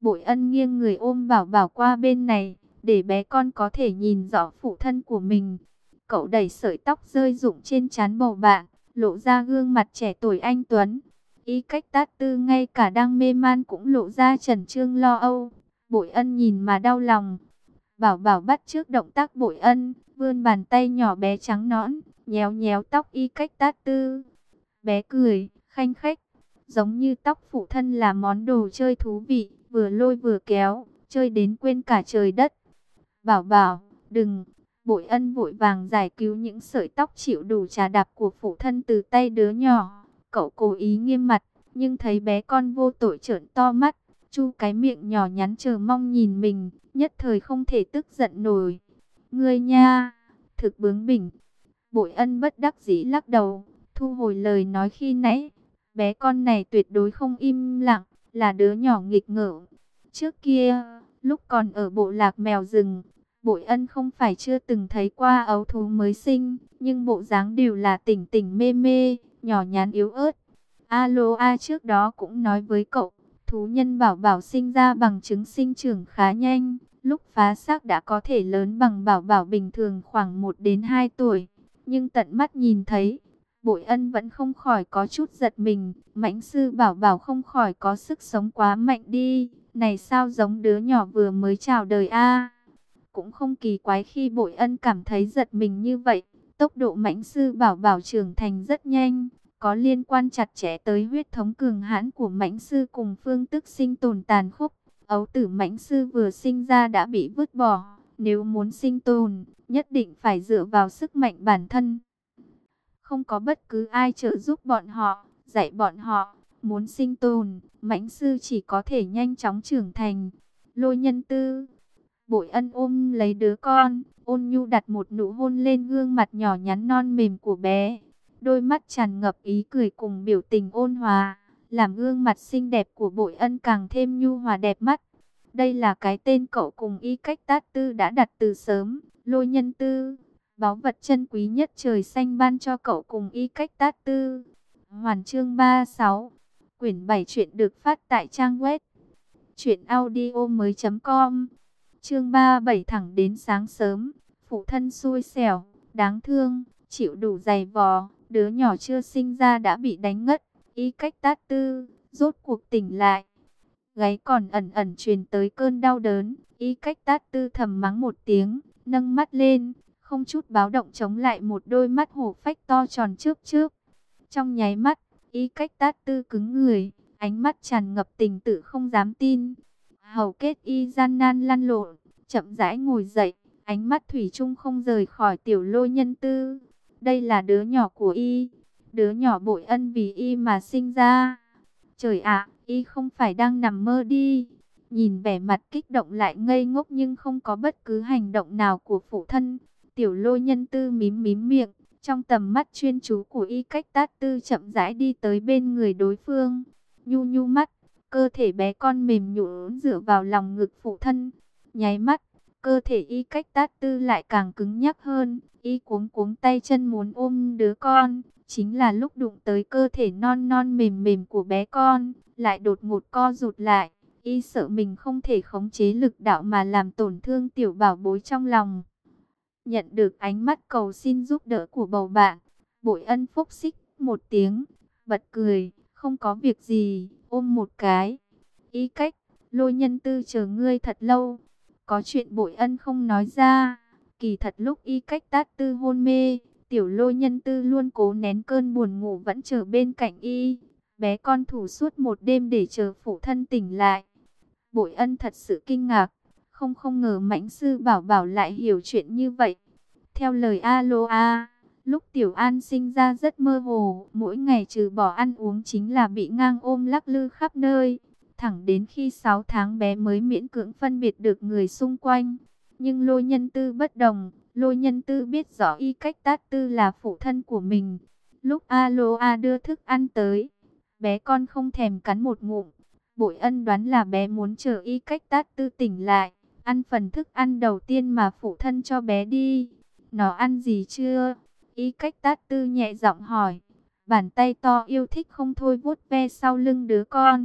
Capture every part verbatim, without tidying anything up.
Bội Ân nghiêng người ôm Bảo Bảo qua bên này, để bé con có thể nhìn rõ phụ thân của mình. Cậu đẩy sợi tóc rơi rụng trên trán bầu bạn, lộ ra gương mặt trẻ tuổi anh tuấn. Y Cách Tát Tư ngay cả đang mê man cũng lộ ra chần chừ lo âu. Bội Ân nhìn mà đau lòng. Bảo Bảo bắt chước động tác Bội Ân, vươn bàn tay nhỏ bé trắng nõn, nhéo nhéo tóc Y Cách Tát Tư. Bé cười, khanh khách, giống như tóc phụ thân là món đồ chơi thú vị, vừa lôi vừa kéo, chơi đến quên cả trời đất. Bảo Bảo, đừng! Bội Ân vội vàng giải cứu những sợi tóc chịu đủ trà đạp của phụ thân từ tay đứa nhỏ. Cậu cố ý nghiêm mặt, nhưng thấy bé con vô tội trợn to mắt, chu cái miệng nhỏ nhắn chờ mong nhìn mình, nhất thời không thể tức giận nổi. Ngươi nha, thực bướng bỉnh. Bội Ân bất đắc dĩ lắc đầu, thu hồi lời nói khi nãy. Bé con này tuyệt đối không im lặng, là đứa nhỏ nghịch ngợm. Trước kia, lúc còn ở bộ lạc mèo rừng, Bội Ân không phải chưa từng thấy qua ấu thú mới sinh, nhưng bộ dáng đều là tỉnh tỉnh mê mê, nhỏ nhắn yếu ớt. Alo A trước đó cũng nói với cậu, thú nhân Bảo Bảo sinh ra bằng trứng sinh trưởng khá nhanh, lúc phá xác đã có thể lớn bằng Bảo Bảo bình thường khoảng một đến hai tuổi. Nhưng tận mắt nhìn thấy, Bội Ân vẫn không khỏi có chút giật mình, mãnh sư Bảo Bảo không khỏi có sức sống quá mạnh đi, này sao giống đứa nhỏ vừa mới chào đời a. Cũng không kỳ quái khi Bội Ân cảm thấy giật mình như vậy, tốc độ mãnh sư Bảo Bảo trưởng thành rất nhanh, có liên quan chặt chẽ tới huyết thống cường hãn của mãnh sư cùng phương thức sinh tồn tàn khốc. Ấu tử mãnh sư vừa sinh ra đã bị vứt bỏ, nếu muốn sinh tồn, nhất định phải dựa vào sức mạnh bản thân. Không có bất cứ ai trợ giúp bọn họ, dạy bọn họ, muốn sinh tồn, mãnh sư chỉ có thể nhanh chóng trưởng thành. Lôi Nhân Tư, Bội Ân ôm lấy đứa con, ôn nhu đặt một nụ hôn lên gương mặt nhỏ nhắn non mềm của bé. Đôi mắt tràn ngập ý cười cùng biểu tình ôn hòa, làm gương mặt xinh đẹp của Bội Ân càng thêm nhu hòa đẹp mắt. Đây là cái tên cậu cùng Y Cách Tát Tư đã đặt từ sớm, Lôi Nhân Tư. Báu vật chân quý nhất trời xanh ban cho cậu cùng Y Cách Tát Tư. Hoàn chương ba mươi sáu. Quyển bảy truyện được phát tại trang web truyệnaudiomoi chấm com. Chương ba mươi bảy thẳng đến sáng sớm, phụ thân xui xẻo, đáng thương, chịu đủ dày vò, đứa nhỏ chưa sinh ra đã bị đánh ngất. Y Cách Tát Tư rốt cuộc tỉnh lại. Gáy còn ẩn ẩn truyền tới cơn đau đớn, Y Cách Tát Tư thầm mắng một tiếng, nâng mắt lên, không chút báo động chống lại một đôi mắt hổ phách to tròn chớp chớp. Trong nháy mắt, Y Cách Tát Tư cứng người, ánh mắt tràn ngập tình tự không dám tin. Hầu kết Y gian nan lăn lộn, chậm rãi ngồi dậy, ánh mắt thủy chung không rời khỏi tiểu Lôi Nhân Tư. Đây là đứa nhỏ của Y, đứa nhỏ Bội Ân vì Y mà sinh ra. Trời ạ, Y không phải đang nằm mơ đi. Nhìn vẻ mặt kích động lại ngây ngốc nhưng không có bất cứ hành động nào của phụ thân, tiểu Lôi Nhân Tư mím mím miệng, trong tầm mắt chuyên chú của Y Cách Tát Tư chậm rãi đi tới bên người đối phương. Nhu nhu mắt, cơ thể bé con mềm nhũn dựa vào lòng ngực phụ thân. Nháy mắt, cơ thể Y Cách Tát Tư lại càng cứng nhắc hơn, Y cuống cuống tay chân muốn ôm đứa con. Chính là lúc đụng tới cơ thể non non mềm mềm của bé con, lại đột ngột co rụt lại. Y sợ mình không thể khống chế lực đạo mà làm tổn thương tiểu bảo bối trong lòng. Nhận được ánh mắt cầu xin giúp đỡ của bầu bạn, Bội Ân phúc xích một tiếng, bật cười, không có việc gì, ôm một cái. Y Cách, Lôi Nhân Tư chờ ngươi thật lâu. Có chuyện Bội Ân không nói ra. Kỳ thật lúc Y Cách Tát Tư hôn mê, tiểu Lôi Nhân Tư luôn cố nén cơn buồn ngủ vẫn chờ bên cạnh Y. Bé con thủ suốt một đêm để chờ phụ thân tỉnh lại. Bội Ân thật sự kinh ngạc, không không ngờ mãnh sư Bảo Bảo lại hiểu chuyện như vậy. Theo lời Alo A, lúc Tiểu An sinh ra rất mơ hồ, mỗi ngày trừ bỏ ăn uống chính là bị ngang ôm lắc lư khắp nơi. Thẳng đến khi sáu tháng bé mới miễn cưỡng phân biệt được người xung quanh. Nhưng Lôi Nhân Tư bất đồng, Lôi Nhân Tư biết rõ Y Cách Tát Tư là phụ thân của mình. Lúc Alo A đưa thức ăn tới, bé con không thèm cắn một ngụm. Bội Ân đoán là bé muốn chờ Y Cách Tát Tư tỉnh lại, ăn phần thức ăn đầu tiên mà phụ thân cho bé đi. Nó ăn gì chưa? Y Cách Tát Tư nhẹ giọng hỏi. Bàn tay to yêu thích không thôi vuốt ve sau lưng đứa con.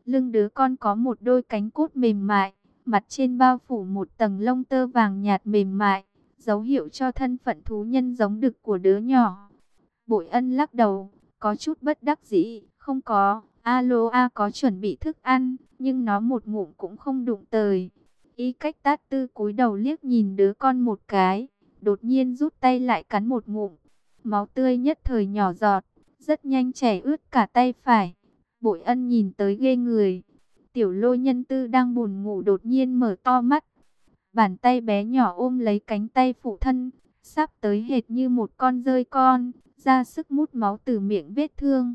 Lưng đứa con có một đôi cánh cốt mềm mại, mặt trên bao phủ một tầng lông tơ vàng nhạt mềm mại, dấu hiệu cho thân phận thú nhân giống đực của đứa nhỏ. Bội Ân lắc đầu, có chút bất đắc dĩ, không có, Aloa có chuẩn bị thức ăn, nhưng nó một ngụm cũng không đụng tới. Y Cách Tát Tư cúi đầu liếc nhìn đứa con một cái, đột nhiên rút tay lại cắn một ngụm. Máu tươi nhất thời nhỏ giọt, rất nhanh chảy ướt cả tay phải. Bội Ân nhìn tới ghê người. Tiểu Lôi Nhân Tư đang buồn ngủ đột nhiên mở to mắt. Bàn tay bé nhỏ ôm lấy cánh tay phụ thân, sắp tới hệt như một con dơi con, ra sức mút máu từ miệng vết thương.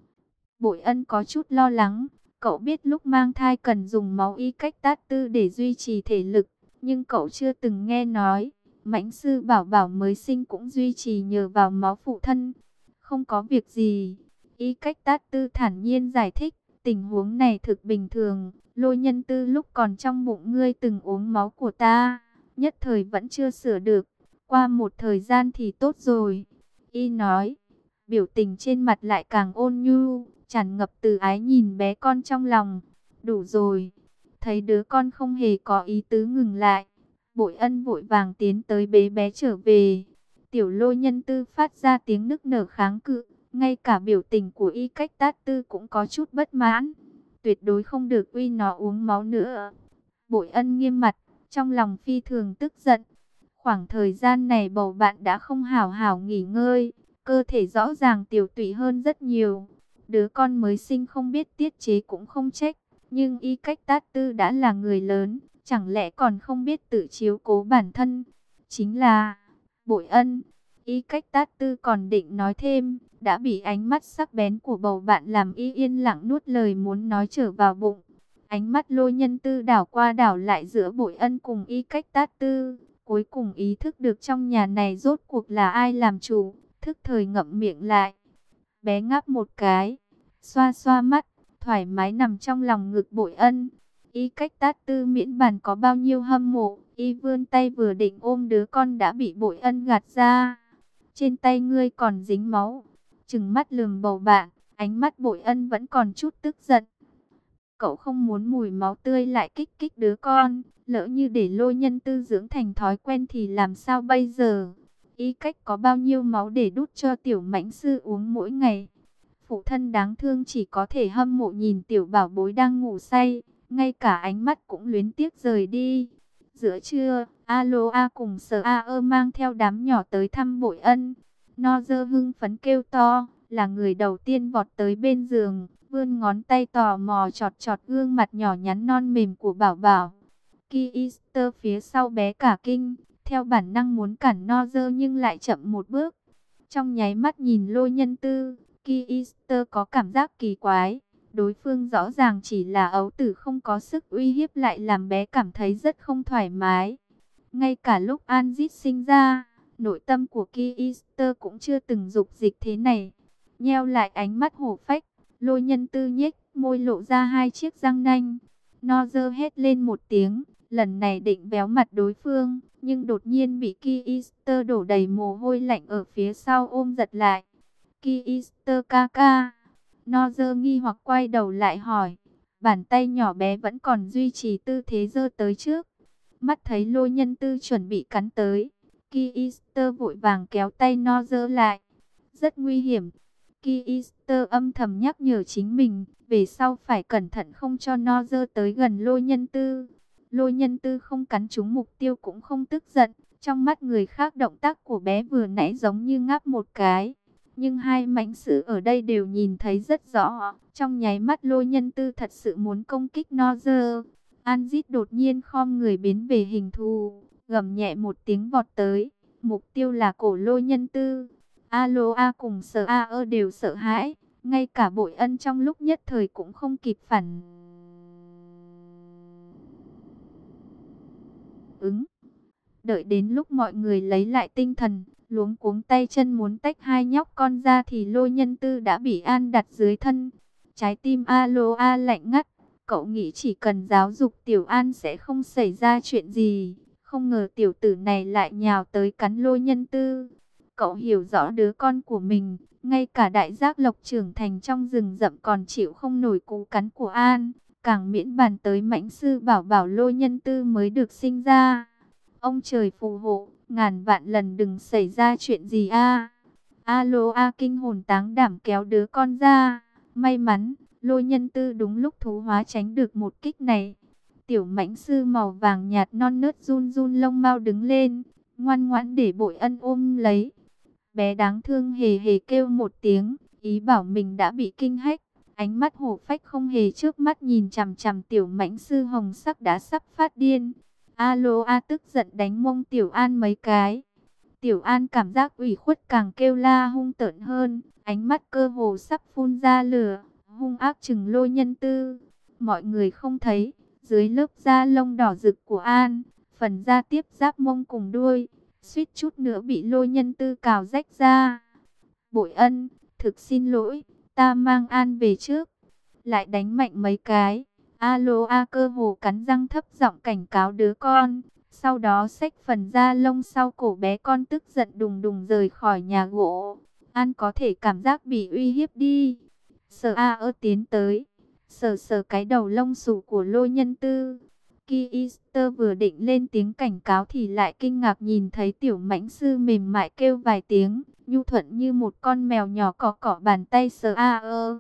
Bội Ân có chút lo lắng, cậu biết lúc mang thai cần dùng máu Y Cách Tát Tư để duy trì thể lực, nhưng cậu chưa từng nghe nói, mãnh sư bảo bảo mới sinh cũng duy trì nhờ vào máu phụ thân. Không có việc gì, Y Cách Tát Tư thản nhiên giải thích, tình huống này thực bình thường, Lôi Nhân Tư lúc còn trong bụng ngươi từng uống máu của ta, nhất thời vẫn chưa sửa được, qua một thời gian thì tốt rồi. Y nói, biểu tình trên mặt lại càng ôn nhu, tràn ngập từ ái nhìn bé con trong lòng. Đủ rồi. Thấy đứa con không hề có ý tứ ngừng lại, Bội Ân vội vàng tiến tới bế bé trở về. Tiểu Lôi Nhân Tư phát ra tiếng nức nở kháng cự, ngay cả biểu tình của Y Cách Tát Tư cũng có chút bất mãn. Tuyệt đối không được uy nó uống máu nữa. Bội Ân nghiêm mặt, trong lòng phi thường tức giận. Khoảng thời gian này bầu bạn đã không hảo hảo nghỉ ngơi, cơ thể rõ ràng tiểu tụy hơn rất nhiều. Đứa con mới sinh không biết tiết chế cũng không trách, nhưng Y Cách Tát Tư đã là người lớn, chẳng lẽ còn không biết tự chiếu cố bản thân. Chính là Bội Ân. Y Cách Tát Tư còn định nói thêm, đã bị ánh mắt sắc bén của bầu bạn làm Y yên lặng nuốt lời muốn nói trở vào bụng. Ánh mắt Lôi Nhân Tư đảo qua đảo lại giữa Bội Ân cùng Y Cách Tát Tư, cuối cùng ý thức được trong nhà này rốt cuộc là ai làm chủ, thức thời ngậm miệng lại. Bé ngáp một cái, xoa xoa mắt, thoải mái nằm trong lòng ngực Bội Ân. Y Cách Tát Tư miễn bàn có bao nhiêu hâm mộ, y vươn tay vừa định ôm đứa con đã bị Bội Ân gạt ra. Trên tay ngươi còn dính máu. Trừng mắt lườm bầu bạn, ánh mắt Bội Ân vẫn còn chút tức giận. Cậu không muốn mùi máu tươi lại kích kích đứa con, lỡ như để Lôi Nhân Tư dưỡng thành thói quen thì làm sao bây giờ? Y Cách có bao nhiêu máu để đút cho tiểu mãnh sư uống mỗi ngày? Phụ thân đáng thương chỉ có thể hâm mộ nhìn tiểu bảo bối đang ngủ say, ngay cả ánh mắt cũng luyến tiếc rời đi. Giữa trưa, Aloa cùng Sở A ơ mang theo đám nhỏ tới thăm Bội Ân. Nozer hưng phấn kêu to, là người đầu tiên vọt tới bên giường, vươn ngón tay tò mò chọt chọt gương mặt nhỏ nhắn non mềm của bảo bảo. Ki Easter phía sau bé cả kinh, theo bản năng muốn cản Nozer nhưng lại chậm một bước. Trong nháy mắt nhìn Lôi Nhân Tư, Ki Easter có cảm giác kỳ quái. Đối phương rõ ràng chỉ là ấu tử không có sức uy hiếp lại làm bé cảm thấy rất không thoải mái. Ngay cả lúc Anjit sinh ra, nội tâm của Ki Easter cũng chưa từng dục dịch thế này. Nheo lại ánh mắt hổ phách, Lôi Nhân Tư nhếch môi lộ ra hai chiếc răng nanh. Nozer hét lên một tiếng, lần này định véo mặt đối phương, nhưng đột nhiên bị Ki Easter đổ đầy mồ hôi lạnh ở phía sau ôm giật lại. Ki Easter ca ca. Nozer nghi hoặc quay đầu lại hỏi. Bàn tay nhỏ bé vẫn còn duy trì tư thế giơ tới trước. Mắt thấy Lôi Nhân Tư chuẩn bị cắn tới, Ki Easter vội vàng kéo tay Nozer lại. Rất nguy hiểm. Ki Easter âm thầm nhắc nhở chính mình, về sau phải cẩn thận không cho Nozer tới gần Lôi Nhân Tư. Lôi Nhân Tư không cắn trúng mục tiêu cũng không tức giận. Trong mắt người khác động tác của bé vừa nãy giống như ngáp một cái. Nhưng hai mãnh sứ ở đây đều nhìn thấy rất rõ. Trong nháy mắt Lôi Nhân Tư thật sự muốn công kích Nozer. Anjit đột nhiên khom người biến về hình thù, gầm nhẹ một tiếng vọt tới. Mục tiêu là cổ Lôi Nhân Tư. Aloa cùng Sở A ơ đều sợ hãi. Ngay cả Bội Ân trong lúc nhất thời cũng không kịp phản ứng. Đợi đến lúc mọi người lấy lại tinh thần, luống cuống tay chân muốn tách hai nhóc con ra thì Lôi Nhân Tư đã bị An đặt dưới thân. Trái tim Aloa lạnh ngắt, cậu nghĩ chỉ cần giáo dục Tiểu An sẽ không xảy ra chuyện gì. Không ngờ tiểu tử này lại nhào tới cắn Lôi Nhân Tư. Cậu hiểu rõ đứa con của mình, ngay cả đại giác lộc trưởng thành trong rừng rậm còn chịu không nổi cú cắn của An. Càng miễn bàn tới mãnh sư bảo bảo Lôi Nhân Tư mới được sinh ra. Ông trời phù hộ, ngàn vạn lần đừng xảy ra chuyện gì a. Alo a kinh hồn táng đảm kéo đứa con ra. May mắn, Lôi Nhân Tư đúng lúc thú hóa tránh được một kích này. Tiểu mãnh sư màu vàng nhạt non nớt run run lông mao đứng lên, ngoan ngoãn để Bội Ân ôm lấy. Bé đáng thương hề hề kêu một tiếng, ý bảo mình đã bị kinh hách. Ánh mắt hổ phách không hề trước mắt nhìn chằm chằm tiểu mãnh sư hồng sắc đã sắp phát điên. Alo a tức giận đánh mông Tiểu An mấy cái. Tiểu An cảm giác ủy khuất càng kêu la hung tợn hơn, ánh mắt cơ hồ sắp phun ra lửa, hung ác chừng Lôi Nhân Tư. Mọi người không thấy, dưới lớp da lông đỏ rực của An, phần da tiếp giáp mông cùng đuôi, suýt chút nữa bị Lôi Nhân Tư cào rách ra. Bội Ân, thực xin lỗi, ta mang An về trước. Lại đánh mạnh mấy cái. Alo a cơ hồ cắn răng thấp giọng cảnh cáo đứa con. Sau đó xách phần da lông sau cổ bé con tức giận đùng đùng rời khỏi nhà gỗ. An có thể cảm giác bị uy hiếp đi. Sở A ơ tiến tới, sờ sờ cái đầu lông xù của Lôi Nhân Tư. Ki Easter vừa định lên tiếng cảnh cáo thì lại kinh ngạc nhìn thấy tiểu mãnh sư mềm mại kêu vài tiếng, nhu thuận như một con mèo nhỏ cọ cọ bàn tay Sở A ơ.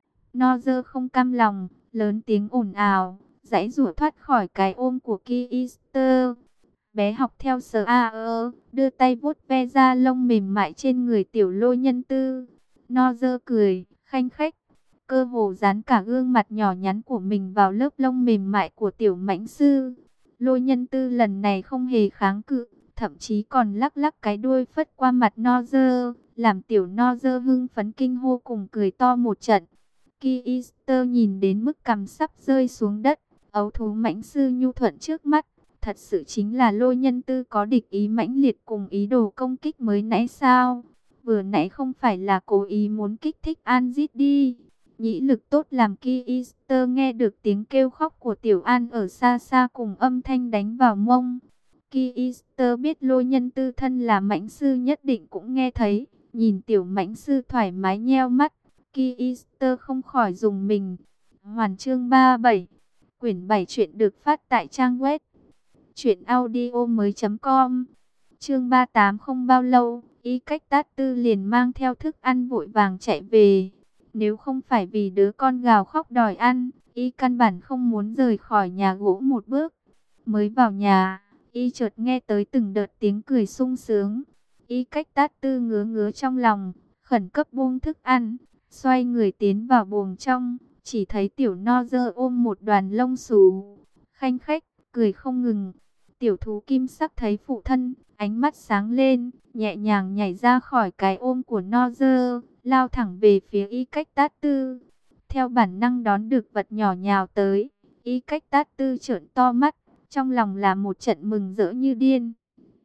Nozer không cam lòng, lớn tiếng ồn ào, giãy giụa thoát khỏi cái ôm của Ki Easter. Bé học theo Sở A ơ, đưa tay vuốt ve da lông mềm mại trên người tiểu Lôi Nhân Tư. Nozer cười, khanh khách, cơ hồ dán cả gương mặt nhỏ nhắn của mình vào lớp lông mềm mại của tiểu mãnh sư. Lôi Nhân Tư lần này không hề kháng cự, thậm chí còn lắc lắc cái đuôi phất qua mặt Nozer, làm tiểu Nozer hưng phấn kinh hô cùng cười to một trận. Ki Easter nhìn đến mức cằm sắp rơi xuống đất, ấu thú mãnh sư nhu thuận trước mắt, thật sự chính là Lôi Nhân Tư có địch ý mãnh liệt cùng ý đồ công kích mới nãy sao? Vừa nãy không phải là cố ý muốn kích thích Anzit đi. Nhĩ lực tốt làm Ki Easter nghe được tiếng kêu khóc của Tiểu An ở xa xa cùng âm thanh đánh vào mông. Ki Easter biết Lôi Nhân Tư thân là mãnh sư nhất định cũng nghe thấy, nhìn tiểu mãnh sư thoải mái nheo mắt. Ki Easter không khỏi dùng mình. Hoàn chương ba mươi bảy, quyển bảy truyện được phát tại trang web truyện audio mới chấm com. Chương ba mươi tám không bao lâu, Y Cách Tát Tư liền mang theo thức ăn vội vàng chạy về. Nếu không phải vì đứa con gào khóc đòi ăn, Y căn bản không muốn rời khỏi nhà gỗ một bước. Mới vào nhà, Y chợt nghe tới từng đợt tiếng cười sung sướng. Y Cách Tát Tư ngứa ngứa trong lòng, khẩn cấp buông thức ăn, xoay người tiến vào buồng trong, chỉ thấy tiểu Nozer ôm một đoàn lông xù, khanh khách, cười không ngừng. Tiểu thú kim sắc thấy phụ thân, ánh mắt sáng lên, nhẹ nhàng nhảy ra khỏi cái ôm của Nozer, lao thẳng về phía Y Cách Tát Tư. Theo bản năng đón được vật nhỏ nhào tới, Y Cách Tát Tư trợn to mắt, trong lòng là một trận mừng rỡ như điên.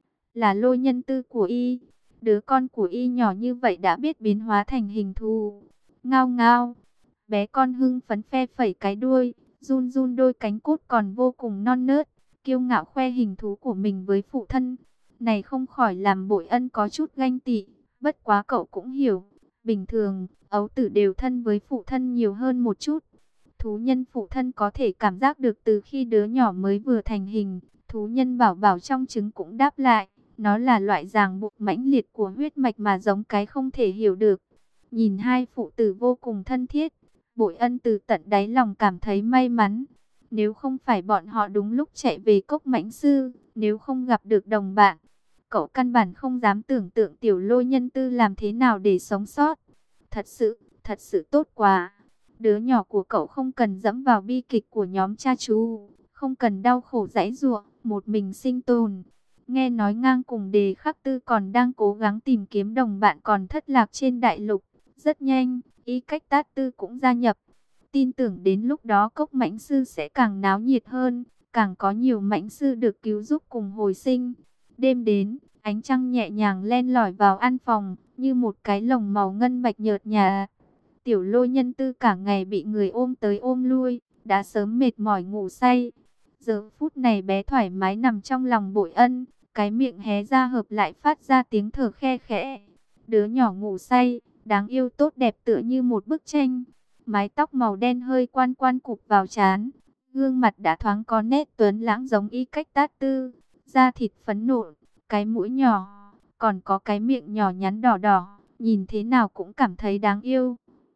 Là Lôi Nhân Tư của Y, đứa con của Y nhỏ như vậy đã biết biến hóa thành hình thù. Ngao ngao, bé con hưng phấn phe phẩy cái đuôi, run run đôi cánh cốt còn vô cùng non nớt, kiêu ngạo khoe hình thú của mình với phụ thân. Này không khỏi làm Bội Ân có chút ganh tị, bất quá cậu cũng hiểu, bình thường, ấu tử đều thân với phụ thân nhiều hơn một chút. Thú nhân phụ thân có thể cảm giác được từ khi đứa nhỏ mới vừa thành hình, thú nhân bảo bảo trong trứng cũng đáp lại, nó là loại ràng buộc mãnh liệt của huyết mạch mà giống cái không thể hiểu được. Nhìn hai phụ tử vô cùng thân thiết, Bội Ân từ tận đáy lòng cảm thấy may mắn. Nếu không phải bọn họ đúng lúc chạy về cốc mãnh sư, nếu không gặp được đồng bạn, cậu căn bản không dám tưởng tượng tiểu Lôi Nhân Tư làm thế nào để sống sót. Thật sự, thật sự tốt quá. Đứa nhỏ của cậu không cần dẫm vào bi kịch của nhóm cha chú, không cần đau khổ giãy giụa, một mình sinh tồn. Nghe nói ngang cùng Đề Khắc Tư còn đang cố gắng tìm kiếm đồng bạn còn thất lạc trên đại lục. Rất nhanh, Y Cách Tát Tư cũng gia nhập. Tin tưởng đến lúc đó cốc mãnh sư sẽ càng náo nhiệt hơn, càng có nhiều mãnh sư được cứu giúp cùng hồi sinh. Đêm đến, ánh trăng nhẹ nhàng len lỏi vào căn phòng, như một cái lồng màu ngân bạch nhợt nhạt. Tiểu Lôi Nhân Tư cả ngày bị người ôm tới ôm lui, đã sớm mệt mỏi ngủ say. Giờ phút này bé thoải mái nằm trong lòng Bội Ân, cái miệng hé ra hợp lại phát ra tiếng thở khe khẽ. Đứa nhỏ ngủ say, đáng yêu tốt đẹp tựa như một bức tranh. mái tóc màu đen hơi quan quan cụp vào trán, gương mặt đã thoáng có nét tuấn lãng giống Y Cách Tát Tư, da thịt phấn nộn, cái mũi nhỏ, còn có cái miệng nhỏ nhắn đỏ đỏ, nhìn thế nào cũng cảm thấy đáng yêu.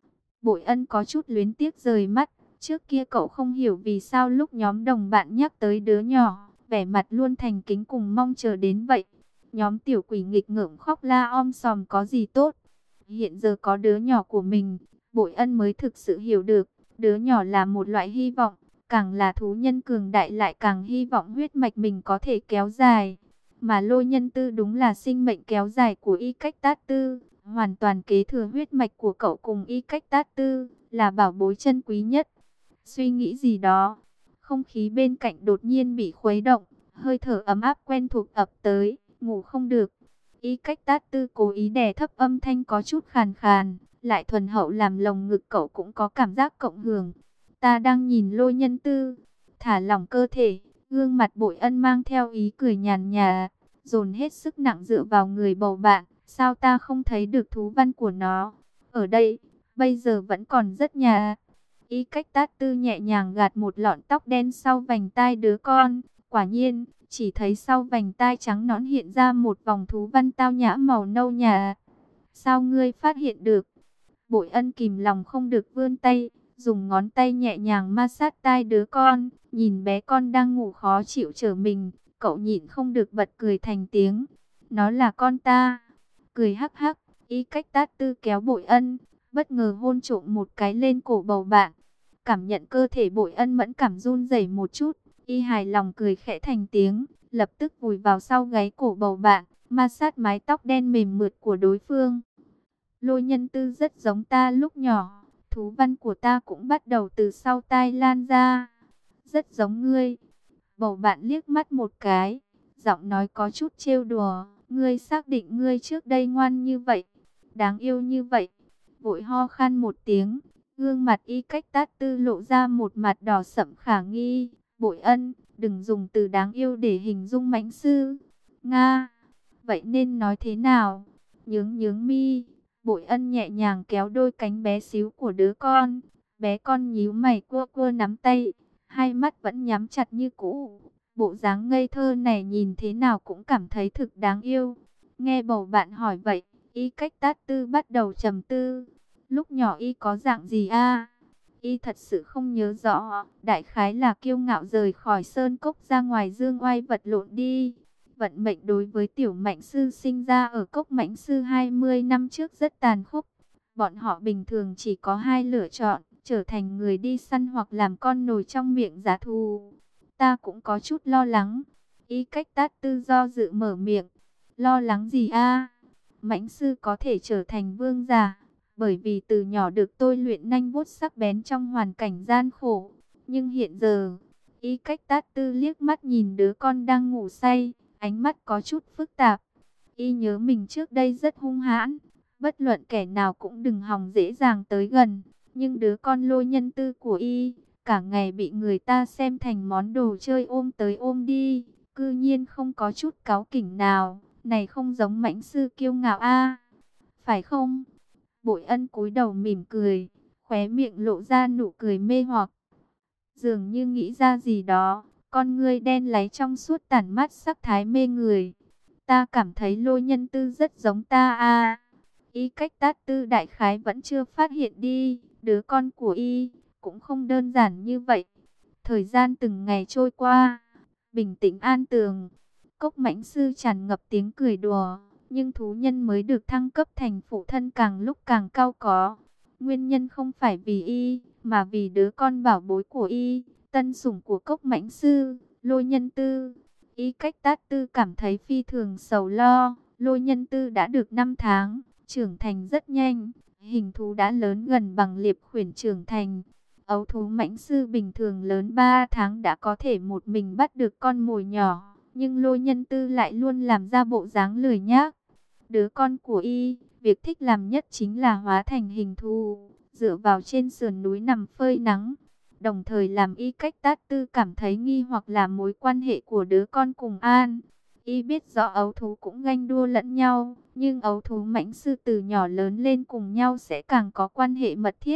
Bội Ân có chút luyến tiếc rời mắt, trước kia cậu không hiểu vì sao lúc nhóm đồng bạn nhắc tới đứa nhỏ, vẻ mặt luôn thành kính cùng mong chờ đến vậy. Nhóm tiểu quỷ nghịch ngợm khóc la om sòm có gì tốt. Hiện giờ có đứa nhỏ của mình, Bội Ân mới thực sự hiểu được, đứa nhỏ là một loại hy vọng, càng là thú nhân cường đại lại càng hy vọng huyết mạch mình có thể kéo dài. Mà Lôi Nhân Tư đúng là sinh mệnh kéo dài của Y Cách Tát Tư, hoàn toàn kế thừa huyết mạch của cậu cùng Y Cách Tát Tư, là bảo bối chân quý nhất. Suy nghĩ gì đó, không khí bên cạnh đột nhiên bị khuấy động, hơi thở ấm áp quen thuộc ập tới, ngủ không được. Y Cách Tát Tư cố ý đè thấp âm thanh có chút khàn khàn, lại thuần hậu làm lồng ngực cậu cũng có cảm giác cộng hưởng. Ta đang nhìn Lôi Nhân Tư, thả lỏng cơ thể, gương mặt Bội Ân mang theo ý cười nhàn nhạt, dồn hết sức nặng dựa vào người bầu bạn. Sao ta không thấy được thú văn của nó? Ở đây, bây giờ vẫn còn rất nhà. Y Cách Tát Tư nhẹ nhàng gạt một lọn tóc đen sau vành tai đứa con. Quả nhiên, chỉ thấy sau vành tai trắng nõn hiện ra một vòng thú văn tao nhã màu nâu nhà. Sao ngươi phát hiện được? Bội Ân kìm lòng không được vươn tay, dùng ngón tay nhẹ nhàng ma sát tai đứa con. Nhìn bé con đang ngủ khó chịu trở mình, cậu nhịn không được bật cười thành tiếng. Nó là con ta. Cười hắc hắc, Y Cách Tát Tư kéo Bội Ân, bất ngờ hôn trộm một cái lên cổ bầu bạn. Cảm nhận cơ thể Bội Ân mẫn cảm run rẩy một chút, Y hài lòng cười khẽ thành tiếng, lập tức vùi vào sau gáy cổ bầu bạn, ma sát mái tóc đen mềm mượt của đối phương. Lôi Nhân Tư rất giống ta lúc nhỏ, thú văn của ta cũng bắt đầu từ sau tai lan ra. Rất giống ngươi. Bầu bạn liếc mắt một cái, giọng nói có chút trêu đùa. Ngươi xác định ngươi trước đây ngoan như vậy, đáng yêu như vậy. Vội ho khan một tiếng, gương mặt Y Cách Tát Tư lộ ra một mặt đỏ sậm khả nghi. Bội Ân, đừng dùng từ đáng yêu để hình dung mãnh sư. Nga, vậy nên nói thế nào? Nhướng nhướng mi, Bội Ân nhẹ nhàng kéo đôi cánh bé xíu của đứa con. Bé con nhíu mày cua cua nắm tay, hai mắt vẫn nhắm chặt như cũ. Bộ dáng ngây thơ này nhìn thế nào cũng cảm thấy thực đáng yêu. Nghe bầu bạn hỏi vậy, Y Cách Tát Tư bắt đầu trầm tư. Lúc nhỏ Y có dạng gì a? Y thật sự không nhớ rõ. Đại khái là kiêu ngạo rời khỏi sơn cốc ra ngoài dương oai vật lộn đi. Vận mệnh đối với tiểu mãnh sư sinh ra ở cốc mãnh sư hai mươi năm trước rất tàn khốc. Bọn họ bình thường chỉ có hai lựa chọn, trở thành người đi săn hoặc làm con nồi trong miệng giá thú. Ta cũng có chút lo lắng. Y Cách Tát Tư do dự mở miệng. Lo lắng gì a? Mãnh sư có thể trở thành vương giả, bởi vì từ nhỏ được tôi luyện nanh vuốt sắc bén trong hoàn cảnh gian khổ. Nhưng hiện giờ, Y Cách Tát Tư liếc mắt nhìn đứa con đang ngủ say, ánh mắt có chút phức tạp. Y nhớ mình trước đây rất hung hãn, bất luận kẻ nào cũng đừng hòng dễ dàng tới gần. Nhưng đứa con Lôi Nhân Tư của Y, cả ngày bị người ta xem thành món đồ chơi ôm tới ôm đi, cư nhiên không có chút cáu kỉnh nào. Này không giống mãnh sư kiêu ngạo a, phải không? Bội Ân cúi đầu mỉm cười, khóe miệng lộ ra nụ cười mê hoặc. Dường như nghĩ ra gì đó, con ngươi đen láy trong suốt tản mát sắc thái mê người. Ta cảm thấy Lôi Nhân Tư rất giống ta a. Y Cách Tát Tư đại khái vẫn chưa phát hiện đi, đứa con của Y cũng không đơn giản như vậy. Thời gian từng ngày trôi qua, bình tĩnh an tường. Cốc mãnh sư tràn ngập tiếng cười đùa, nhưng thú nhân mới được thăng cấp thành phụ thân càng lúc càng cao có. Nguyên nhân không phải vì Y, mà vì đứa con bảo bối của Y, tân sủng của cốc mãnh sư, Lôi Nhân Tư. Y Cách Tát Tư cảm thấy phi thường sầu lo. Lôi Nhân Tư đã được năm tháng, trưởng thành rất nhanh, hình thú đã lớn gần bằng liệp khuyển trưởng thành. Ấu thú mãnh sư bình thường lớn ba tháng đã có thể một mình bắt được con mồi nhỏ, nhưng Lôi Nhân Tư lại luôn làm ra bộ dáng lười nhác. Đứa con của Y, việc thích làm nhất chính là hóa thành hình thú, dựa vào trên sườn núi nằm phơi nắng. Đồng thời làm Y Cách Tát Tư cảm thấy nghi hoặc là mối quan hệ của đứa con cùng An. Y biết rõ ấu thú cũng ganh đua lẫn nhau, nhưng ấu thú mãnh sư từ nhỏ lớn lên cùng nhau sẽ càng có quan hệ mật thiết.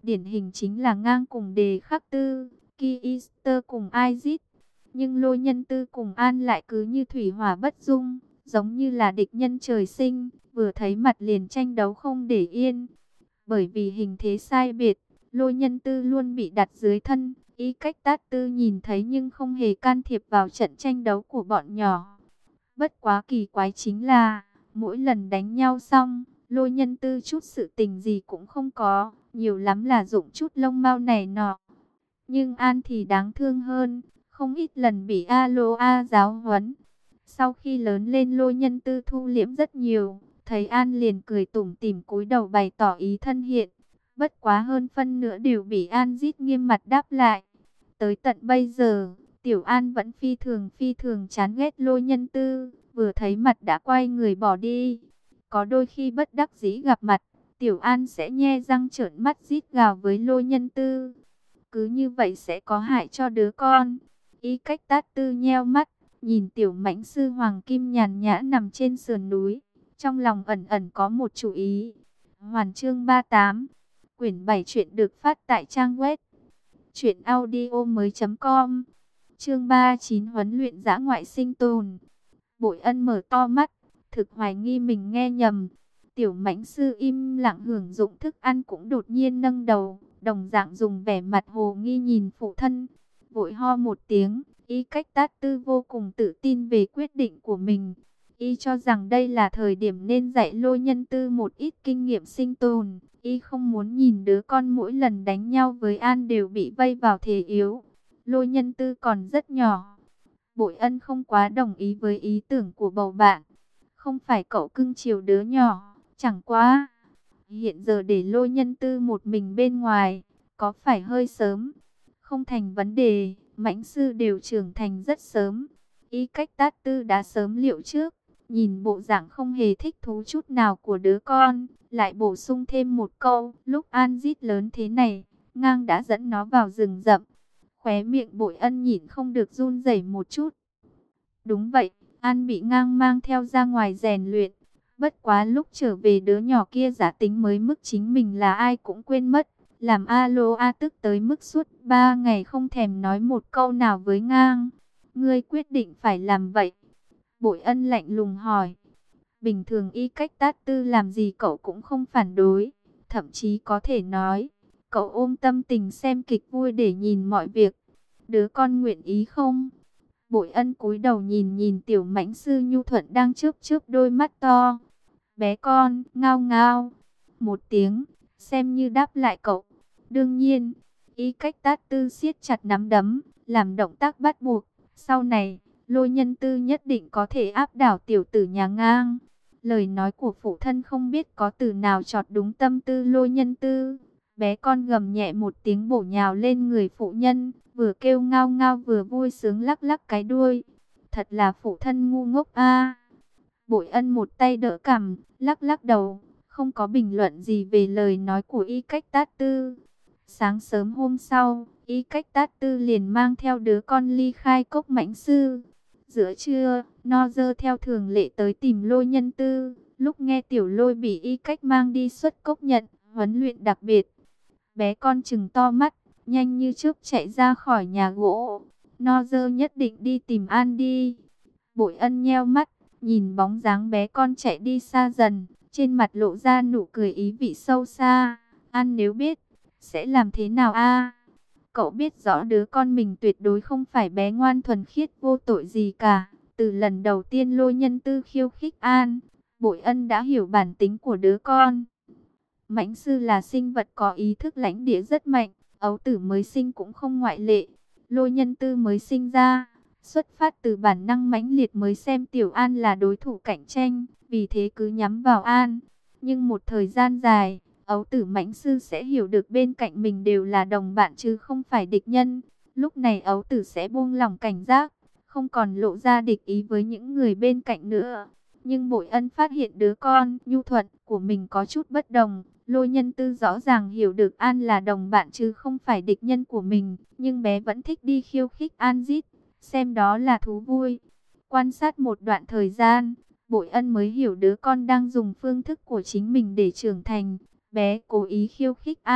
điển hình chính là ngang cùng Đề Khắc Tư, Ki Easter cùng Izit. Nhưng Lôi Nhân Tư cùng An lại cứ như thủy hỏa bất dung, giống như là địch nhân trời sinh, vừa thấy mặt liền tranh đấu không để yên. Bởi vì hình thế sai biệt, Lôi Nhân Tư luôn bị đặt dưới thân, Y Cách Tát Tư nhìn thấy nhưng không hề can thiệp vào trận tranh đấu của bọn nhỏ. Bất quá kỳ quái chính là, mỗi lần đánh nhau xong, Lôi Nhân Tư chút sự tình gì cũng không có, nhiều lắm là dụng chút lông mao này nọ. Nhưng An thì đáng thương hơn, không ít lần bị A-lô-a giáo huấn. Sau khi lớn lên Lôi Nhân Tư thu liễm rất nhiều, thấy An liền cười tủm tỉm cúi đầu bày tỏ ý thân hiện. Bất quá hơn phân nữa đều bị An rít nghiêm mặt đáp lại. Tới tận bây giờ, Tiểu An vẫn phi thường phi thường chán ghét Lôi Nhân Tư, vừa thấy mặt đã quay người bỏ đi. Có đôi khi bất đắc dĩ gặp mặt, Tiểu An sẽ nhe răng trợn mắt rít gào với Lôi Nhân Tư. Cứ như vậy sẽ có hại cho đứa con. Y Cách Tát Tư nheo mắt, nhìn Tiểu Mãnh Sư Hoàng Kim nhàn nhã nằm trên sườn núi, trong lòng ẩn ẩn có một chủ ý. Hoàn chương ba mươi tám, quyển bảy truyện được phát tại trang web truyện audio mới chấm com. Chương ba mươi chín, huấn luyện dã ngoại sinh tồn. Bội Ân mở to mắt, thực hoài nghi mình nghe nhầm. Tiểu Mãnh Sư im lặng hưởng dụng thức ăn cũng đột nhiên nâng đầu, đồng dạng dùng vẻ mặt hồ nghi nhìn phụ thân. Vội ho một tiếng, Y Cách Tát Tư vô cùng tự tin về quyết định của mình. Y cho rằng đây là thời điểm nên dạy Lôi Nhân Tư một ít kinh nghiệm sinh tồn. Y không muốn nhìn đứa con mỗi lần đánh nhau với An đều bị vây vào thế yếu. Lôi Nhân Tư còn rất nhỏ. Bội Ân không quá đồng ý với ý tưởng của bầu bạn. Không phải cậu cưng chiều đứa nhỏ, chẳng quá. Hiện giờ để Lôi Nhân Tư một mình bên ngoài, có phải hơi sớm? Không thành vấn đề, Mãnh Sư đều trưởng thành rất sớm. Y Cách Tát Tư đã sớm liệu trước, nhìn bộ dạng không hề thích thú chút nào của đứa con, lại bổ sung thêm một câu, lúc An rít lớn thế này, ngang đã dẫn nó vào rừng rậm. Khóe miệng Bội Ân nhịn không được run rẩy một chút. Đúng vậy, An bị ngang mang theo ra ngoài rèn luyện. Bất quá lúc trở về đứa nhỏ kia giả tính mới mức chính mình là ai cũng quên mất. Làm A-lô-a tức tới mức suốt ba ngày không thèm nói một câu nào với ngang. Ngươi quyết định phải làm vậy. Bội Ân lạnh lùng hỏi. Bình thường Y Cách Tát Tư làm gì cậu cũng không phản đối. Thậm chí có thể nói, cậu ôm tâm tình xem kịch vui để nhìn mọi việc. Đứa con nguyện ý không? Bội Ân cúi đầu nhìn nhìn Tiểu Mãnh Sư nhu thuận đang chớp chớp đôi mắt to. Bé con, ngao ngao. Một tiếng, xem như đáp lại cậu. Đương nhiên, Y Cách Tát Tư siết chặt nắm đấm, làm động tác bắt buộc. Sau này, Lôi Nhân Tư nhất định có thể áp đảo tiểu tử nhà ngang. Lời nói của phụ thân không biết có từ nào chọt đúng tâm tư Lôi Nhân Tư. Bé con gầm nhẹ một tiếng bổ nhào lên người phụ nhân, vừa kêu ngao ngao vừa vui sướng lắc lắc cái đuôi. Thật là phụ thân ngu ngốc a. Bội Ân một tay đỡ cằm, lắc lắc đầu, không có bình luận gì về lời nói của Y Cách Tát Tư. Sáng sớm hôm sau, Y Cách Tát Tư liền mang theo đứa con ly khai cốc Mãnh Sư. Giữa trưa, No Dơ theo thường lệ tới tìm Lôi Nhân Tư. Lúc nghe Tiểu Lôi bị Y Cách mang đi xuất cốc nhận huấn luyện đặc biệt, bé con trừng to mắt, nhanh như chớp chạy ra khỏi nhà gỗ. No Dơ nhất định đi tìm An đi. Bội Ân nheo mắt, nhìn bóng dáng bé con chạy đi xa dần, trên mặt lộ ra nụ cười ý vị sâu xa. An nếu biết, sẽ làm thế nào a? Cậu biết rõ đứa con mình tuyệt đối không phải bé ngoan thuần khiết vô tội gì cả. Từ lần đầu tiên Lôi Nhân Tư khiêu khích An, Bội Ân đã hiểu bản tính của đứa con. Mãnh Sư là sinh vật có ý thức lãnh địa rất mạnh, ấu tử mới sinh cũng không ngoại lệ. Lôi Nhân Tư mới sinh ra, xuất phát từ bản năng mãnh liệt mới xem Tiểu An là đối thủ cạnh tranh, vì thế cứ nhắm vào An. Nhưng một thời gian dài, ấu tử Mãnh Sư sẽ hiểu được bên cạnh mình đều là đồng bạn chứ không phải địch nhân. Lúc này ấu tử sẽ buông lỏng cảnh giác, không còn lộ ra địch ý với những người bên cạnh nữa. Nhưng Bội Ân phát hiện đứa con nhu thuận của mình có chút bất đồng. Lôi Nhân Tư rõ ràng hiểu được An là đồng bạn chứ không phải địch nhân của mình, nhưng bé vẫn thích đi khiêu khích An rít, xem đó là thú vui. Quan sát một đoạn thời gian, Bội Ân mới hiểu đứa con đang dùng phương thức của chính mình để trưởng thành. Bé cố ý khiêu khích An,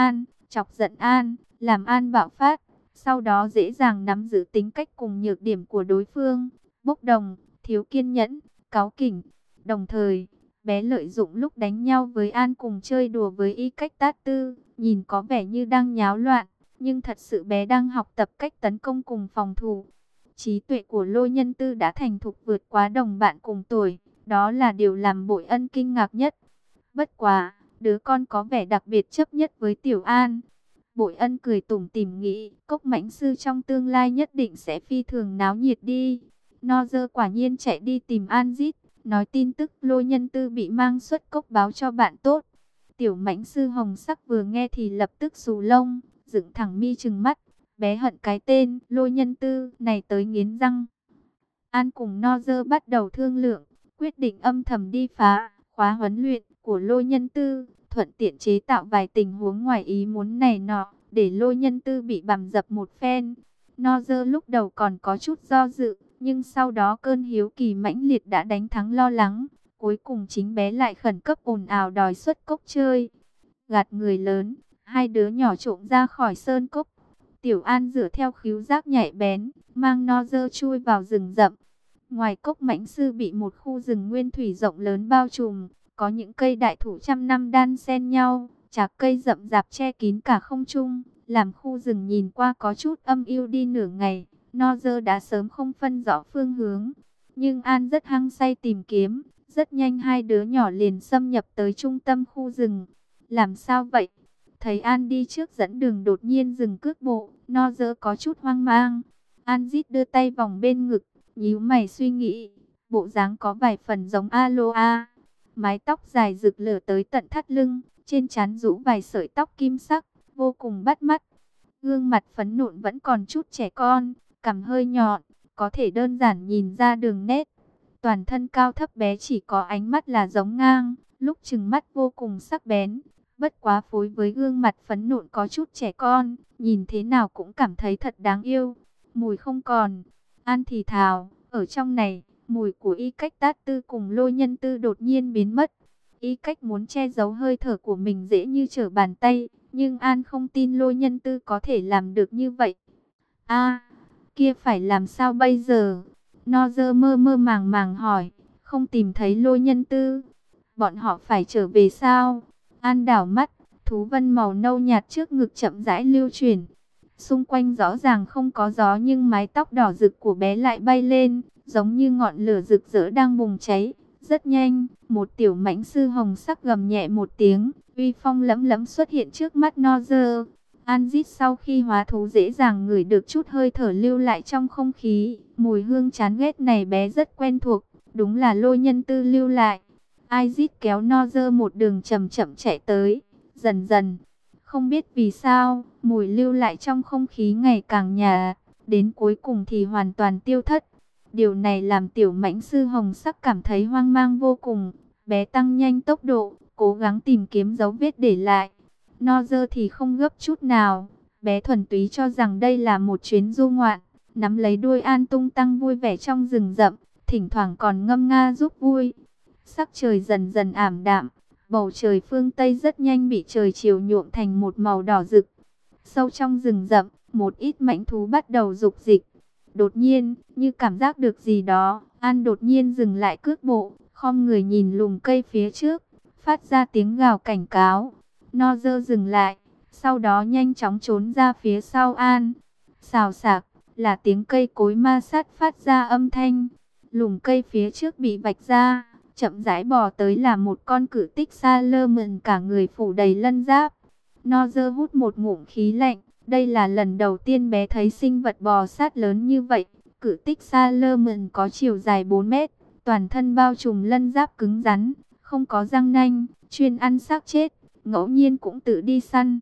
chọc giận An, làm An bạo phát, sau đó dễ dàng nắm giữ tính cách cùng nhược điểm của đối phương, bốc đồng, thiếu kiên nhẫn, cáu kỉnh. Đồng thời, bé lợi dụng lúc đánh nhau với An cùng chơi đùa với Y Cách Tát Tư, nhìn có vẻ như đang nháo loạn, nhưng thật sự bé đang học tập cách tấn công cùng phòng thủ. Trí tuệ của Lôi Nhân Tư đã thành thục vượt quá đồng bạn cùng tuổi, đó là điều làm Bội Ân kinh ngạc nhất. Bất quá, đứa con có vẻ đặc biệt chấp nhất với Tiểu An. Bội Ân cười tủm tỉm nghĩ, Cốc Mãnh Sư trong tương lai nhất định sẽ phi thường náo nhiệt đi. Nozer quả nhiên chạy đi tìm An Dít, nói tin tức Lôi Nhân Tư bị mang xuất cốc báo cho bạn tốt. Tiểu Mãnh Sư Hồng Sắc vừa nghe thì lập tức xù lông, dựng thẳng mi trừng mắt, bé hận cái tên Lôi Nhân Tư này tới nghiến răng. An cùng Nozer bắt đầu thương lượng, quyết định âm thầm đi phá khóa huấn luyện của Lôi Nhân Tư, thuận tiện chế tạo vài tình huống ngoài ý muốn này nọ, để Lôi Nhân Tư bị bằm dập một phen. Nozer lúc đầu còn có chút do dự, nhưng sau đó cơn hiếu kỳ mãnh liệt đã đánh thắng lo lắng. Cuối cùng chính bé lại khẩn cấp ồn ào đòi xuất cốc chơi. Gạt người lớn, hai đứa nhỏ trộm ra khỏi sơn cốc. Tiểu An dựa theo khứu giác nhạy bén, mang Nozer chui vào rừng rậm. Ngoài Cốc Mãnh Sư bị một khu rừng nguyên thủy rộng lớn bao trùm, có những cây đại thụ trăm năm đan xen nhau, chạc cây rậm rạp che kín cả không trung, làm khu rừng nhìn qua có chút âm u đi nửa ngày. Nozer đã sớm không phân rõ phương hướng, nhưng An rất hăng say tìm kiếm, rất nhanh hai đứa nhỏ liền xâm nhập tới trung tâm khu rừng. Làm sao vậy? Thấy An đi trước dẫn đường đột nhiên dừng cước bộ, Nozer có chút hoang mang. An Dít đưa tay vòng bên ngực, nhíu mày suy nghĩ, bộ dáng có vài phần giống Aloa. Mái tóc dài rực lửa tới tận thắt lưng, trên trán rũ vài sợi tóc kim sắc, vô cùng bắt mắt. Gương mặt phấn nộn vẫn còn chút trẻ con, cằm hơi nhọn, có thể đơn giản nhìn ra đường nét. Toàn thân cao thấp bé chỉ có ánh mắt là giống ngang, lúc trừng mắt vô cùng sắc bén. Bất quá phối với gương mặt phấn nộn có chút trẻ con, nhìn thế nào cũng cảm thấy thật đáng yêu. Mùi không còn. An thì thào, ở trong này, mùi của Y Cách Tát Tư cùng Lôi Nhân Tư đột nhiên biến mất. Y Cách muốn che giấu hơi thở của mình dễ như trở bàn tay, nhưng An không tin Lôi Nhân Tư có thể làm được như vậy. A, kia phải làm sao bây giờ? Nozer mơ mơ màng màng hỏi, không tìm thấy Lôi Nhân Tư, bọn họ phải trở về sao? An đảo mắt, thú vân màu nâu nhạt trước ngực chậm rãi lưu chuyển. Xung quanh rõ ràng không có gió nhưng mái tóc đỏ rực của bé lại bay lên, giống như ngọn lửa rực rỡ đang bùng cháy. Rất nhanh, một tiểu mãnh sư hồng sắc gầm nhẹ một tiếng, uy phong lẫm lẫm xuất hiện trước mắt Nozer. An Dít sau khi hóa thú dễ dàng ngửi được chút hơi thở lưu lại trong không khí. Mùi hương chán ghét này bé rất quen thuộc, đúng là Lôi Nhân Tư lưu lại. An Dít kéo Nozer một đường chậm chậm chạy tới, dần dần. Không biết vì sao, mùi lưu lại trong không khí ngày càng nhạt, đến cuối cùng thì hoàn toàn tiêu thất. Điều này làm tiểu mãnh sư hồng sắc cảm thấy hoang mang vô cùng. Bé tăng nhanh tốc độ, cố gắng tìm kiếm dấu vết để lại. Nozer thì không gấp chút nào. Bé thuần túy cho rằng đây là một chuyến du ngoạn, nắm lấy đuôi An tung tăng vui vẻ trong rừng rậm, thỉnh thoảng còn ngâm nga giúp vui. Sắc trời dần dần ảm đạm. Bầu trời phương Tây rất nhanh bị trời chiều nhuộm thành một màu đỏ rực. Sâu trong rừng rậm, một ít mãnh thú bắt đầu dục dịch. Đột nhiên, như cảm giác được gì đó, An đột nhiên dừng lại cước bộ, khom người nhìn lùm cây phía trước, phát ra tiếng gào cảnh cáo. Nozer dừng lại, sau đó nhanh chóng trốn ra phía sau An. Xào xạc, là tiếng cây cối ma sát phát ra âm thanh. Lùm cây phía trước bị vạch ra. Chậm rãi bò tới là một con cự tích xa lơ mượn cả người phủ đầy lân giáp. Nozer hút một ngụm khí lạnh. Đây là lần đầu tiên bé thấy sinh vật bò sát lớn như vậy. Cự tích xa lơ mượn có chiều dài bốn mét. Toàn thân bao trùm lân giáp cứng rắn. Không có răng nanh. Chuyên ăn xác chết. Ngẫu nhiên cũng tự đi săn.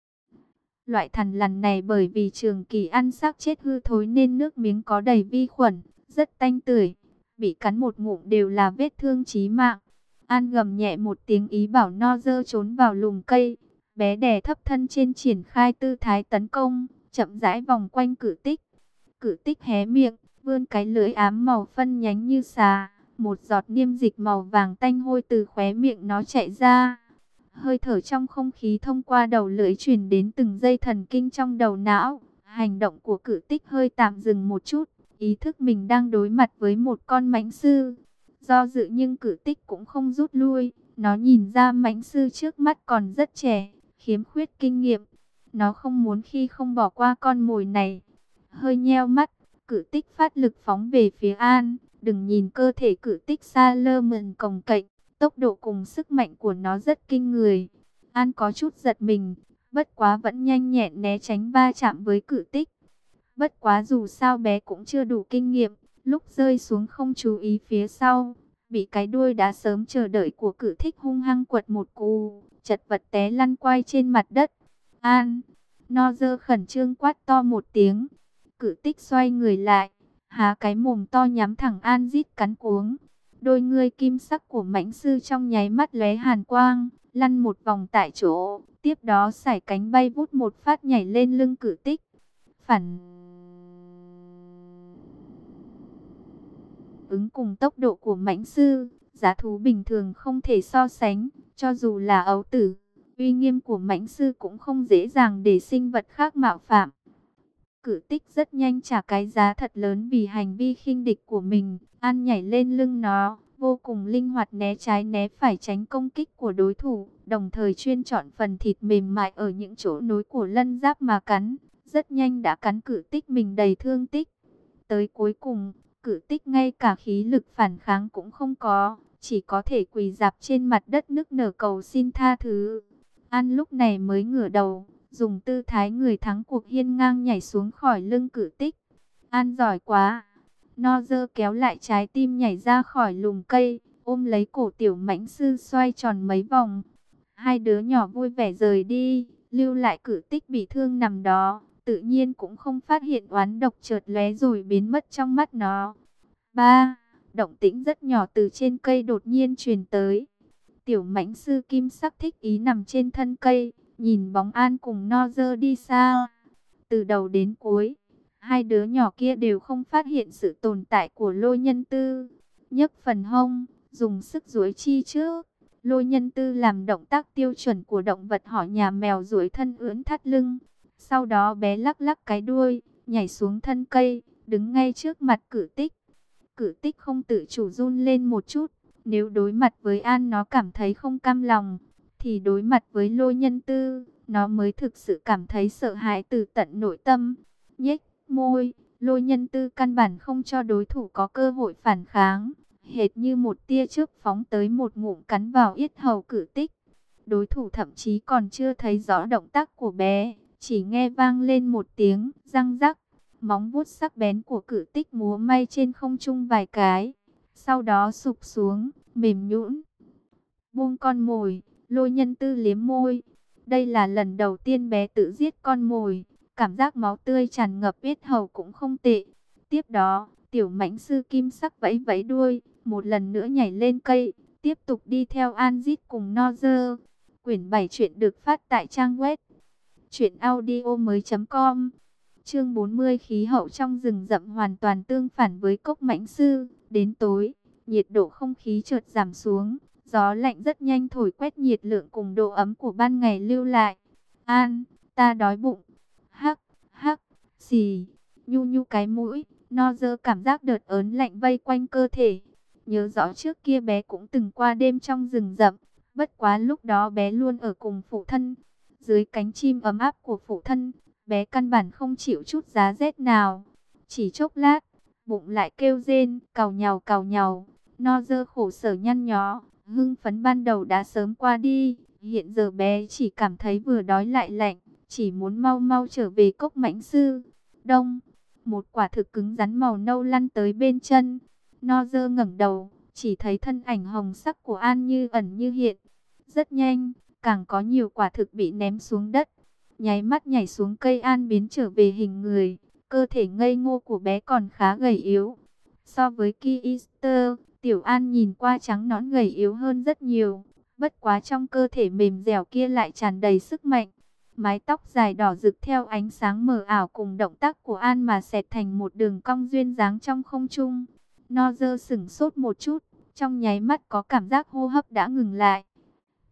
Loại thằn lằn này bởi vì trường kỳ ăn xác chết hư thối nên nước miếng có đầy vi khuẩn. Rất tanh tưởi. Bị cắn một ngụm đều là vết thương chí mạng. An gầm nhẹ một tiếng ý bảo Nozer trốn vào lùm cây. Bé đè thấp thân trên triển khai tư thái tấn công, chậm rãi vòng quanh cự tích. Cự tích hé miệng, vươn cái lưỡi ám màu phân nhánh như xà. Một giọt niêm dịch màu vàng tanh hôi từ khóe miệng nó chạy ra. Hơi thở trong không khí thông qua đầu lưỡi truyền đến từng dây thần kinh trong đầu não. Hành động của Cử Tích hơi tạm dừng một chút, ý thức mình đang đối mặt với một con mãnh sư. Do dự nhưng Cử Tích cũng không rút lui, nó nhìn ra mãnh sư trước mắt còn rất trẻ, khiếm khuyết kinh nghiệm. Nó không muốn khi không bỏ qua con mồi này. Hơi nheo mắt, Cử Tích phát lực phóng về phía An. Đừng nhìn cơ thể Cử Tích xa lơ mượn cồng kềnh, tốc độ cùng sức mạnh của nó rất kinh người. An có chút giật mình, bất quá vẫn nhanh nhẹn né tránh va chạm với Cử Tích. Bất quá dù sao bé cũng chưa đủ kinh nghiệm, lúc rơi xuống không chú ý phía sau, bị cái đuôi đã sớm chờ đợi của Cử Tích hung hăng quật một cú, chật vật té lăn quay trên mặt đất. An, Nozer khẩn trương quát to một tiếng. Cử Tích xoay người lại, há cái mồm to nhắm thẳng An rít cắn cuống. Đôi ngươi kim sắc của mãnh sư trong nháy mắt lóe hàn quang, lăn một vòng tại chỗ, tiếp đó sải cánh bay vút một phát nhảy lên lưng Cử Tích. Phản ứng cùng tốc độ của mãnh sư, giá thú bình thường không thể so sánh, cho dù là ấu tử, uy nghiêm của mãnh sư cũng không dễ dàng để sinh vật khác mạo phạm. Cử Tích rất nhanh trả cái giá thật lớn vì hành vi khinh địch của mình. An nhảy lên lưng nó, vô cùng linh hoạt né trái né phải tránh công kích của đối thủ, đồng thời chuyên chọn phần thịt mềm mại ở những chỗ nối của lân giáp mà cắn. Rất nhanh đã cắn Cử Tích mình đầy thương tích. Tới cuối cùng, Cử Tích ngay cả khí lực phản kháng cũng không có, chỉ có thể quỳ rạp trên mặt đất nức nở cầu xin tha thứ. An lúc này mới ngửa đầu, dùng tư thái người thắng cuộc hiên ngang nhảy xuống khỏi lưng Cử Tích. An giỏi quá. Nozer kéo lại trái tim nhảy ra khỏi lùm cây, ôm lấy cổ tiểu mãnh sư xoay tròn mấy vòng. Hai đứa nhỏ vui vẻ rời đi, lưu lại Cử Tích bị thương nằm đó, tự nhiên cũng không phát hiện oán độc chợt lóe rồi biến mất trong mắt nó. Ba, động tĩnh rất nhỏ từ trên cây đột nhiên truyền tới. Tiểu mãnh sư kim sắc thích ý nằm trên thân cây, nhìn bóng An cùng Nozer đi xa. Từ đầu đến cuối, hai đứa nhỏ kia đều không phát hiện sự tồn tại của Lôi Nhân Tư. Nhấc phần hông, dùng sức duỗi chi trước. Lôi Nhân Tư làm động tác tiêu chuẩn của động vật họ nhà mèo duỗi thân ưỡn thắt lưng. Sau đó bé lắc lắc cái đuôi, nhảy xuống thân cây, đứng ngay trước mặt Cử Tích. Cử Tích không tự chủ run lên một chút. Nếu đối mặt với An nó cảm thấy không cam lòng, thì đối mặt với Lôi Nhân Tư, nó mới thực sự cảm thấy sợ hãi từ tận nội tâm. Nhếch môi, Lôi Nhân Tư căn bản không cho đối thủ có cơ hội phản kháng, hệt như một tia chớp phóng tới một ngụm cắn vào yết hầu Cử Tích. Đối thủ thậm chí còn chưa thấy rõ động tác của bé, chỉ nghe vang lên một tiếng răng rắc, móng vuốt sắc bén của Cử Tích múa may trên không trung vài cái, sau đó sụp xuống, mềm nhũn. Buông con mồi, Lôi Nhân Tư liếm môi. Đây là lần đầu tiên bé tự giết con mồi, cảm giác máu tươi tràn ngập yết hầu cũng không tệ. Tiếp đó, tiểu mãnh sư kim sắc vẫy vẫy đuôi, một lần nữa nhảy lên cây, tiếp tục đi theo An Dít cùng Nozer. Quyển bảy truyện được phát tại trang web truyện audio mới chấm com. Chương bốn mươi, khí hậu trong rừng rậm hoàn toàn tương phản với cốc mãnh sư. Đến tối, nhiệt độ không khí chợt giảm xuống, gió lạnh rất nhanh thổi quét nhiệt lượng cùng độ ấm của ban ngày lưu lại. An, ta đói bụng. Hắc, hắc, xì, nhu nhu cái mũi. Nozer cảm giác đợt ớn lạnh vây quanh cơ thể. Nhớ rõ trước kia bé cũng từng qua đêm trong rừng rậm, bất quá lúc đó bé luôn ở cùng phụ thân. Dưới cánh chim ấm áp của phụ thân, bé căn bản không chịu chút giá rét nào. Chỉ chốc lát, bụng lại kêu rên, cào nhàu cào nhàu. Nozer khổ sở nhăn nhó, hưng phấn ban đầu đã sớm qua đi. Hiện giờ bé chỉ cảm thấy vừa đói lại lạnh, chỉ muốn mau mau trở về cốc mãnh sư. Đông, một quả thực cứng rắn màu nâu lăn tới bên chân. Nozer ngẩng đầu, chỉ thấy thân ảnh hồng sắc của An như ẩn như hiện. Rất nhanh, càng có nhiều quả thực bị ném xuống đất. Nháy mắt nhảy xuống cây, An biến trở về hình người. Cơ thể ngây ngô của bé còn khá gầy yếu. So với Ki Easter, Tiểu An nhìn qua trắng nõn gầy yếu hơn rất nhiều. Bất quá trong cơ thể mềm dẻo kia lại tràn đầy sức mạnh. Mái tóc dài đỏ rực theo ánh sáng mờ ảo cùng động tác của An mà xẹt thành một đường cong duyên dáng trong không trung. Nozer sửng sốt một chút, trong nháy mắt có cảm giác hô hấp đã ngừng lại.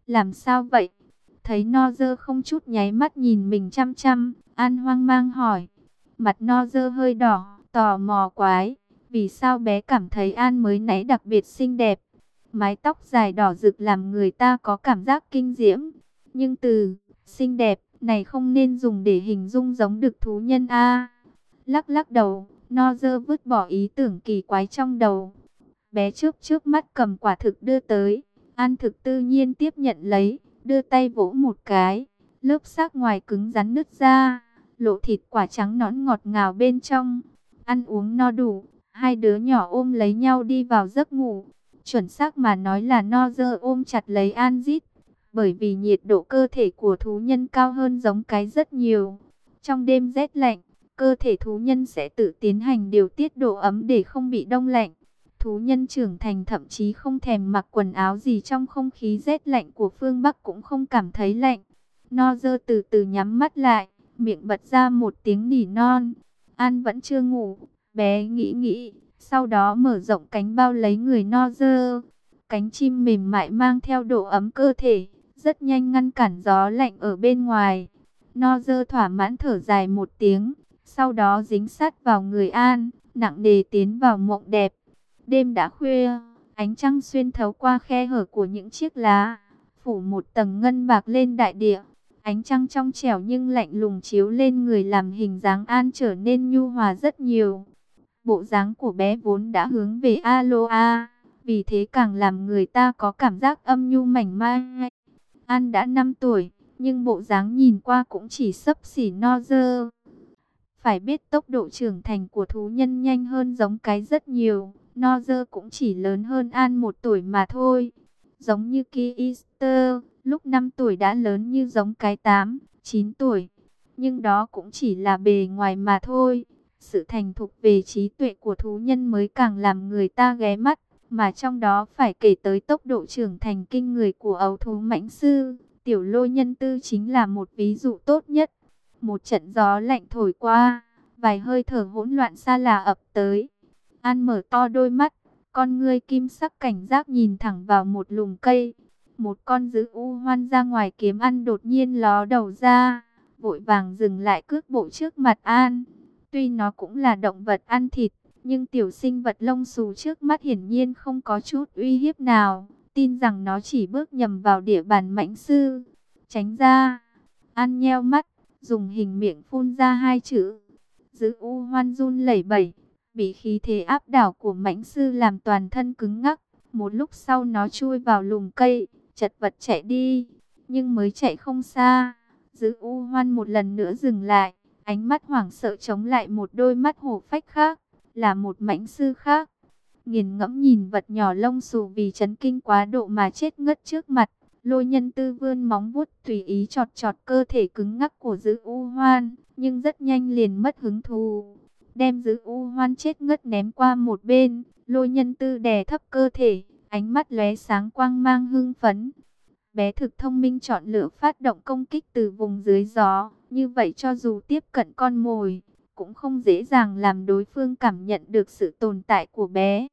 Làm sao vậy? Thấy Nozer không chút nháy mắt nhìn mình chăm chăm, An hoang mang hỏi. Mặt Nozer hơi đỏ, tò mò quái. Vì sao bé cảm thấy An mới nãy đặc biệt xinh đẹp? Mái tóc dài đỏ rực làm người ta có cảm giác kinh diễm. Nhưng từ xinh đẹp này không nên dùng để hình dung giống đực thú nhân a. Lắc lắc đầu, Nozer vứt bỏ ý tưởng kỳ quái trong đầu. Bé trước trước mắt cầm quả thực đưa tới. An thực tự nhiên tiếp nhận lấy, đưa tay vỗ một cái. Lớp xác ngoài cứng rắn nứt ra, lộ thịt quả trắng nõn ngọt ngào bên trong. Ăn uống no đủ, hai đứa nhỏ ôm lấy nhau đi vào giấc ngủ. Chuẩn xác mà nói là Nozer ôm chặt lấy An Dít, bởi vì nhiệt độ cơ thể của thú nhân cao hơn giống cái rất nhiều. Trong đêm rét lạnh, cơ thể thú nhân sẽ tự tiến hành điều tiết độ ấm để không bị đông lạnh. Thú nhân trưởng thành thậm chí không thèm mặc quần áo gì trong không khí rét lạnh của phương Bắc cũng không cảm thấy lạnh. Nozer từ từ nhắm mắt lại, miệng bật ra một tiếng nỉ non. An vẫn chưa ngủ, bé nghĩ nghĩ, sau đó mở rộng cánh bao lấy người Nozer. Cánh chim mềm mại mang theo độ ấm cơ thể, rất nhanh ngăn cản gió lạnh ở bên ngoài. Nozer thỏa mãn thở dài một tiếng, sau đó dính sát vào người An, nặng nề tiến vào mộng đẹp. Đêm đã khuya, ánh trăng xuyên thấu qua khe hở của những chiếc lá, phủ một tầng ngân bạc lên đại địa. Ánh trăng trong trẻo nhưng lạnh lùng chiếu lên người làm hình dáng An trở nên nhu hòa rất nhiều. Bộ dáng của bé vốn đã hướng về Aloha, vì thế càng làm người ta có cảm giác âm nhu mảnh mai. An đã năm tuổi, nhưng bộ dáng nhìn qua cũng chỉ xấp xỉ Nozer. Phải biết tốc độ trưởng thành của thú nhân nhanh hơn giống cái rất nhiều. Nozer cũng chỉ lớn hơn An một tuổi mà thôi. Giống như Kister, lúc năm tuổi đã lớn như giống cái tám, chín tuổi. Nhưng đó cũng chỉ là bề ngoài mà thôi. Sự thành thục về trí tuệ của thú nhân mới càng làm người ta ghé mắt. Mà trong đó phải kể tới tốc độ trưởng thành kinh người của ấu thú mãnh sư. Tiểu Lôi Nhân Tư chính là một ví dụ tốt nhất. Một trận gió lạnh thổi qua, vài hơi thở hỗn loạn xa là ập tới. An mở to đôi mắt, con ngươi kim sắc cảnh giác nhìn thẳng vào một lùm cây. Một con dữ u hoan ra ngoài kiếm ăn đột nhiên ló đầu ra, vội vàng dừng lại cước bộ trước mặt An. Tuy nó cũng là động vật ăn thịt, nhưng tiểu sinh vật lông xù trước mắt hiển nhiên không có chút uy hiếp nào. Tin rằng nó chỉ bước nhầm vào địa bàn mãnh sư. Tránh ra. An nheo mắt, dùng hình miệng phun ra hai chữ. Dữ u hoan run lẩy bẩy, bị khí thế áp đảo của mãnh sư làm toàn thân cứng ngắc. Một lúc sau nó chui vào lùm cây, chật vật chạy đi. Nhưng mới chạy không xa, dữ u hoan một lần nữa dừng lại, ánh mắt hoảng sợ chống lại một đôi mắt hổ phách khác, là một mãnh sư khác. Nghiền ngẫm nhìn vật nhỏ lông xù vì chấn kinh quá độ mà chết ngất trước mặt. Lôi Nhân Tư vươn móng vuốt tùy ý chọt chọt cơ thể cứng ngắc của dữ u hoan, nhưng rất nhanh liền mất hứng thú, đem dữ u hoan chết ngất ném qua một bên. Lôi Nhân Tư đè thấp cơ thể, ánh mắt lóe sáng quang mang hưng phấn. Bé thực thông minh chọn lựa phát động công kích từ vùng dưới gió, như vậy cho dù tiếp cận con mồi, cũng không dễ dàng làm đối phương cảm nhận được sự tồn tại của bé.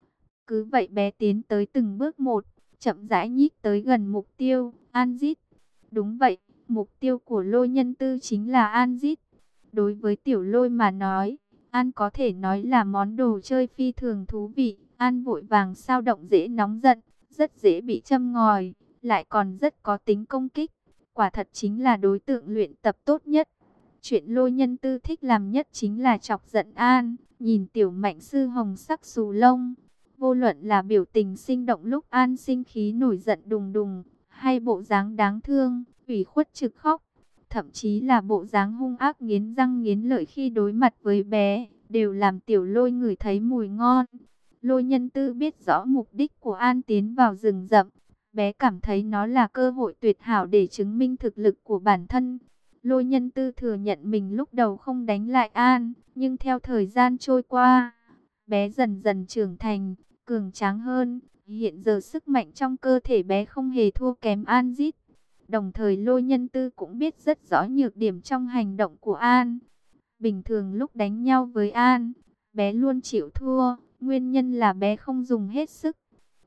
Cứ vậy bé tiến tới từng bước một, chậm rãi nhích tới gần mục tiêu, An Dít. Đúng vậy, mục tiêu của Lôi Nhân Tư chính là An Dít. Đối với Tiểu Lôi mà nói, An có thể nói là món đồ chơi phi thường thú vị. An vội vàng sao động dễ nóng giận, rất dễ bị châm ngòi, lại còn rất có tính công kích. Quả thật chính là đối tượng luyện tập tốt nhất. Chuyện Lôi Nhân Tư thích làm nhất chính là chọc giận An. Nhìn tiểu mạnh sư hồng sắc xù lông, vô luận là biểu tình sinh động lúc An sinh khí nổi giận đùng đùng, hay bộ dáng đáng thương, ủy khuất trực khóc, thậm chí là bộ dáng hung ác nghiến răng nghiến lợi khi đối mặt với bé, đều làm Tiểu Lôi ngửi thấy mùi ngon. Lôi Nhân Tư biết rõ mục đích của An tiến vào rừng rậm, bé cảm thấy nó là cơ hội tuyệt hảo để chứng minh thực lực của bản thân. Lôi Nhân Tư thừa nhận mình lúc đầu không đánh lại An, nhưng theo thời gian trôi qua, bé dần dần trưởng thành, cường tráng hơn. Hiện giờ sức mạnh trong cơ thể bé không hề thua kém An Dít. Đồng thời Lôi Nhân Tư cũng biết rất rõ nhược điểm trong hành động của An. Bình thường lúc đánh nhau với An, bé luôn chịu thua, nguyên nhân là bé không dùng hết sức.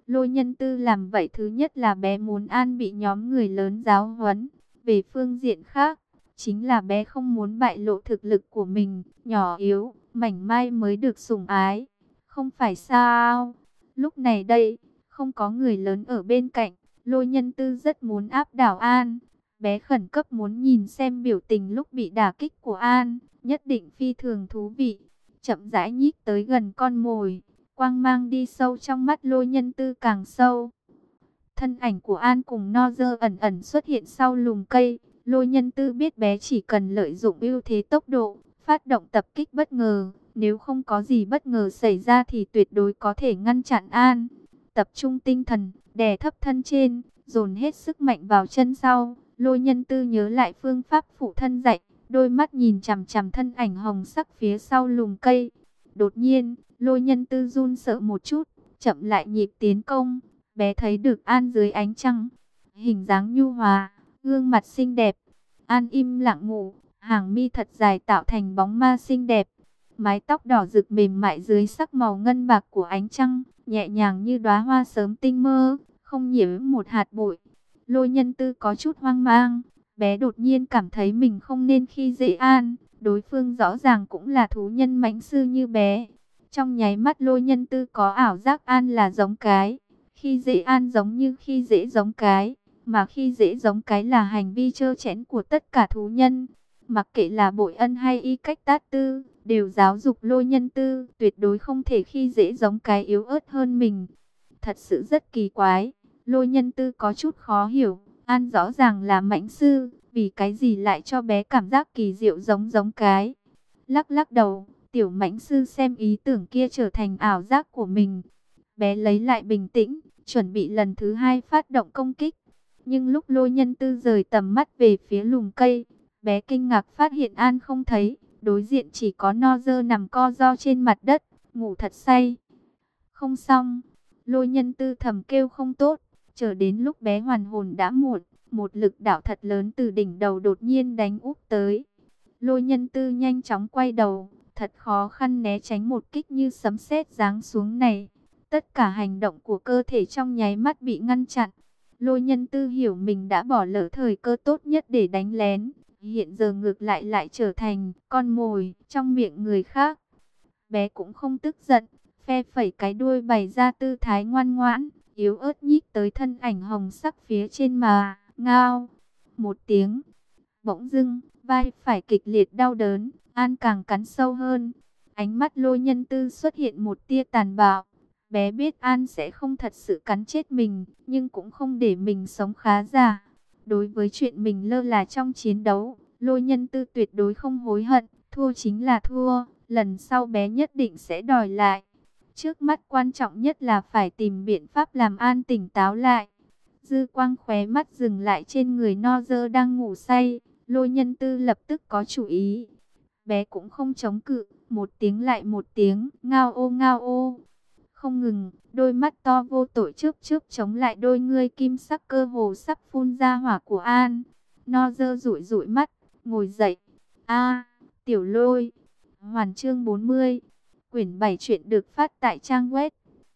Lôi Nhân Tư làm vậy thứ nhất là bé muốn An bị nhóm người lớn giáo huấn. Về phương diện khác, chính là bé không muốn bại lộ thực lực của mình, nhỏ yếu, mảnh mai mới được sủng ái. Không phải sao? Lúc này đây, không có người lớn ở bên cạnh, Lôi Nhân Tư rất muốn áp đảo An. Bé khẩn cấp muốn nhìn xem biểu tình lúc bị đả kích của An, nhất định phi thường thú vị. Chậm rãi nhích tới gần con mồi, quang mang đi sâu trong mắt Lôi Nhân Tư càng sâu. Thân ảnh của An cùng Nozer ẩn ẩn xuất hiện sau lùm cây. Lôi Nhân Tư biết bé chỉ cần lợi dụng ưu thế tốc độ, phát động tập kích bất ngờ. Nếu không có gì bất ngờ xảy ra thì tuyệt đối có thể ngăn chặn An. Tập trung tinh thần, đè thấp thân trên, dồn hết sức mạnh vào chân sau. Lôi Nhân Tư nhớ lại phương pháp phụ thân dạy, đôi mắt nhìn chằm chằm thân ảnh hồng sắc phía sau lùm cây. Đột nhiên, Lôi Nhân Tư run sợ một chút, chậm lại nhịp tiến công. Bé thấy được An dưới ánh trăng, hình dáng nhu hòa, gương mặt xinh đẹp. An im lặng ngủ, hàng mi thật dài tạo thành bóng ma xinh đẹp. Mái tóc đỏ rực mềm mại dưới sắc màu ngân bạc của ánh trăng, nhẹ nhàng như đóa hoa sớm tinh mơ, không nhiễm một hạt bụi. Lôi Nhân Tư có chút hoang mang, bé đột nhiên cảm thấy mình không nên khi dễ An, đối phương rõ ràng cũng là thú nhân mãnh sư như bé. Trong nháy mắt Lôi Nhân Tư có ảo giác An là giống cái, khi dễ An giống như khi dễ giống cái, mà khi dễ giống cái là hành vi trơ trẽn của tất cả thú nhân. Mặc kệ là Bội Ân hay Y Cách Tát Tư, đều giáo dục Lôi Nhân Tư tuyệt đối không thể khi dễ giống cái yếu ớt hơn mình. Thật sự rất kỳ quái, Lôi Nhân Tư có chút khó hiểu, An rõ ràng là mãnh sư, vì cái gì lại cho bé cảm giác kỳ diệu giống giống cái. Lắc lắc đầu, tiểu mãnh sư xem ý tưởng kia trở thành ảo giác của mình. Bé lấy lại bình tĩnh, chuẩn bị lần thứ hai phát động công kích. Nhưng lúc Lôi Nhân Tư rời tầm mắt về phía lùm cây, bé kinh ngạc phát hiện An không thấy. Đối diện chỉ có Nozer nằm co ro trên mặt đất, ngủ thật say. Không xong, Lôi Nhân Tư thầm kêu không tốt. Chờ đến lúc bé hoàn hồn đã muộn, một lực đạo thật lớn từ đỉnh đầu đột nhiên đánh úp tới. Lôi Nhân Tư nhanh chóng quay đầu, thật khó khăn né tránh một kích như sấm sét giáng xuống này. Tất cả hành động của cơ thể trong nháy mắt bị ngăn chặn. Lôi Nhân Tư hiểu mình đã bỏ lỡ thời cơ tốt nhất để đánh lén. Hiện giờ ngược lại lại trở thành con mồi trong miệng người khác. Bé cũng không tức giận, phe phẩy cái đuôi bày ra tư thái ngoan ngoãn, yếu ớt nhích tới thân ảnh hồng sắc phía trên mà, ngao. Một tiếng, bỗng dưng, vai phải kịch liệt đau đớn, An càng cắn sâu hơn. Ánh mắt Lôi Nhân Tư xuất hiện một tia tàn bạo. Bé biết An sẽ không thật sự cắn chết mình, nhưng cũng không để mình sống khá giả. Đối với chuyện mình lơ là trong chiến đấu, Lôi Nhân Tư tuyệt đối không hối hận, thua chính là thua, lần sau bé nhất định sẽ đòi lại. Trước mắt quan trọng nhất là phải tìm biện pháp làm An tỉnh táo lại. Dư quang khóe mắt dừng lại trên người Nozer đang ngủ say, Lôi Nhân Tư lập tức có chủ ý. Bé cũng không chống cự, một tiếng lại một tiếng, ngao ô ngao ô. Không ngừng, đôi mắt to vô tội chớp chớp chống lại đôi ngươi kim sắc cơ hồ sắp phun ra hỏa của An. Nozer dụi dụi mắt, ngồi dậy. A, Tiểu Lôi. Hoàn chương bốn mươi. Quyển bảy truyện được phát tại trang web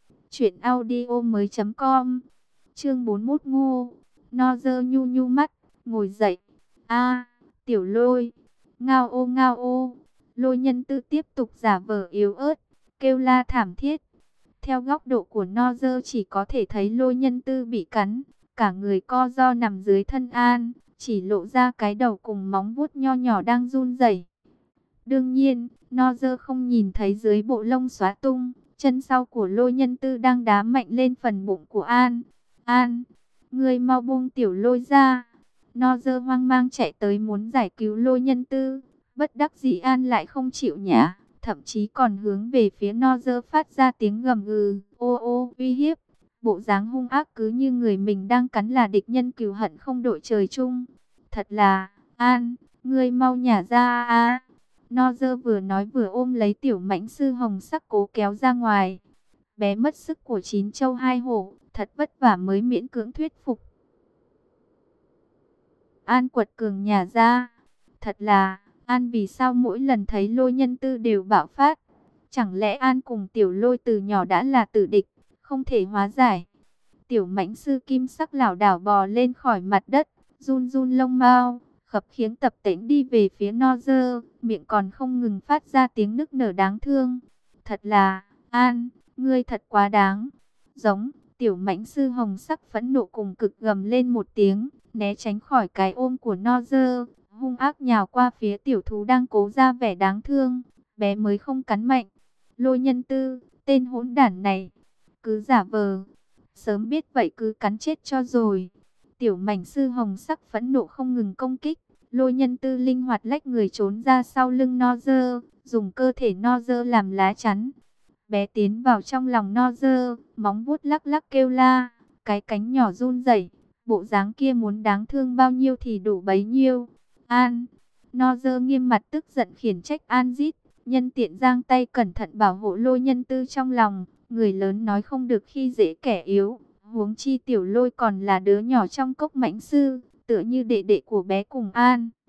truyệnaudiomoi.com. Chương bốn mươi mốt ngô. Nozer nhu nhu mắt, ngồi dậy. A, Tiểu Lôi. Ngao ô ngao ô. Lôi Nhân Tư tiếp tục giả vờ yếu ớt, kêu la thảm thiết. Theo góc độ của Nozer chỉ có thể thấy Lôi Nhân Tư bị cắn, cả người co ro nằm dưới thân An, chỉ lộ ra cái đầu cùng móng vuốt nho nhỏ đang run rẩy. Đương nhiên, Nozer không nhìn thấy dưới bộ lông xóa tung, chân sau của Lôi Nhân Tư đang đá mạnh lên phần bụng của An. An, ngươi mau buông Tiểu Lôi ra. Nozer hoang mang chạy tới muốn giải cứu Lôi Nhân Tư, bất đắc dĩ An lại không chịu nhả. Thậm chí còn hướng về phía Nozer phát ra tiếng gầm gừ, ô ô, uy hiếp. Bộ dáng hung ác cứ như người mình đang cắn là địch nhân cừu hận không đội trời chung. Thật là, An, ngươi mau nhả ra a. Nozer vừa nói vừa ôm lấy tiểu mãnh sư hồng sắc cố kéo ra ngoài. Bé mất sức của chín châu hai hổ, thật vất vả mới miễn cưỡng thuyết phục. An quật cường nhả ra. Thật là, An vì sao mỗi lần thấy Lôi Nhân Tư đều bạo phát? Chẳng lẽ An cùng Tiểu Lôi từ nhỏ đã là tử địch, không thể hóa giải? Tiểu mãnh sư kim sắc lảo đảo bò lên khỏi mặt đất, run run lông mao, khập khiễng tập tễnh đi về phía Nozer, miệng còn không ngừng phát ra tiếng nức nở đáng thương. Thật là, An, ngươi thật quá đáng. Giống, tiểu mãnh sư hồng sắc phẫn nộ cùng cực gầm lên một tiếng, né tránh khỏi cái ôm của Nozer, hung ác nhào qua phía tiểu thú đang cố ra vẻ đáng thương. Bé mới không cắn mạnh. Lôi Nhân Tư, tên hỗn đản này, cứ giả vờ. Sớm biết vậy cứ cắn chết cho rồi. Tiểu mảnh sư hồng sắc phẫn nộ không ngừng công kích. Lôi Nhân Tư linh hoạt lách người trốn ra sau lưng Nozer, dùng cơ thể Nozer làm lá chắn. Bé tiến vào trong lòng Nozer, móng vuốt lắc lắc kêu la, cái cánh nhỏ run rẩy, bộ dáng kia muốn đáng thương bao nhiêu thì đủ bấy nhiêu. An, Nozer nghiêm mặt tức giận khiển trách An Dít, nhân tiện giang tay cẩn thận bảo hộ Lôi Nhân Tư trong lòng. Người lớn nói không được khi dễ kẻ yếu, huống chi tiểu Lôi còn là đứa nhỏ trong cốc mãnh sư, tựa như đệ đệ của bé cùng An.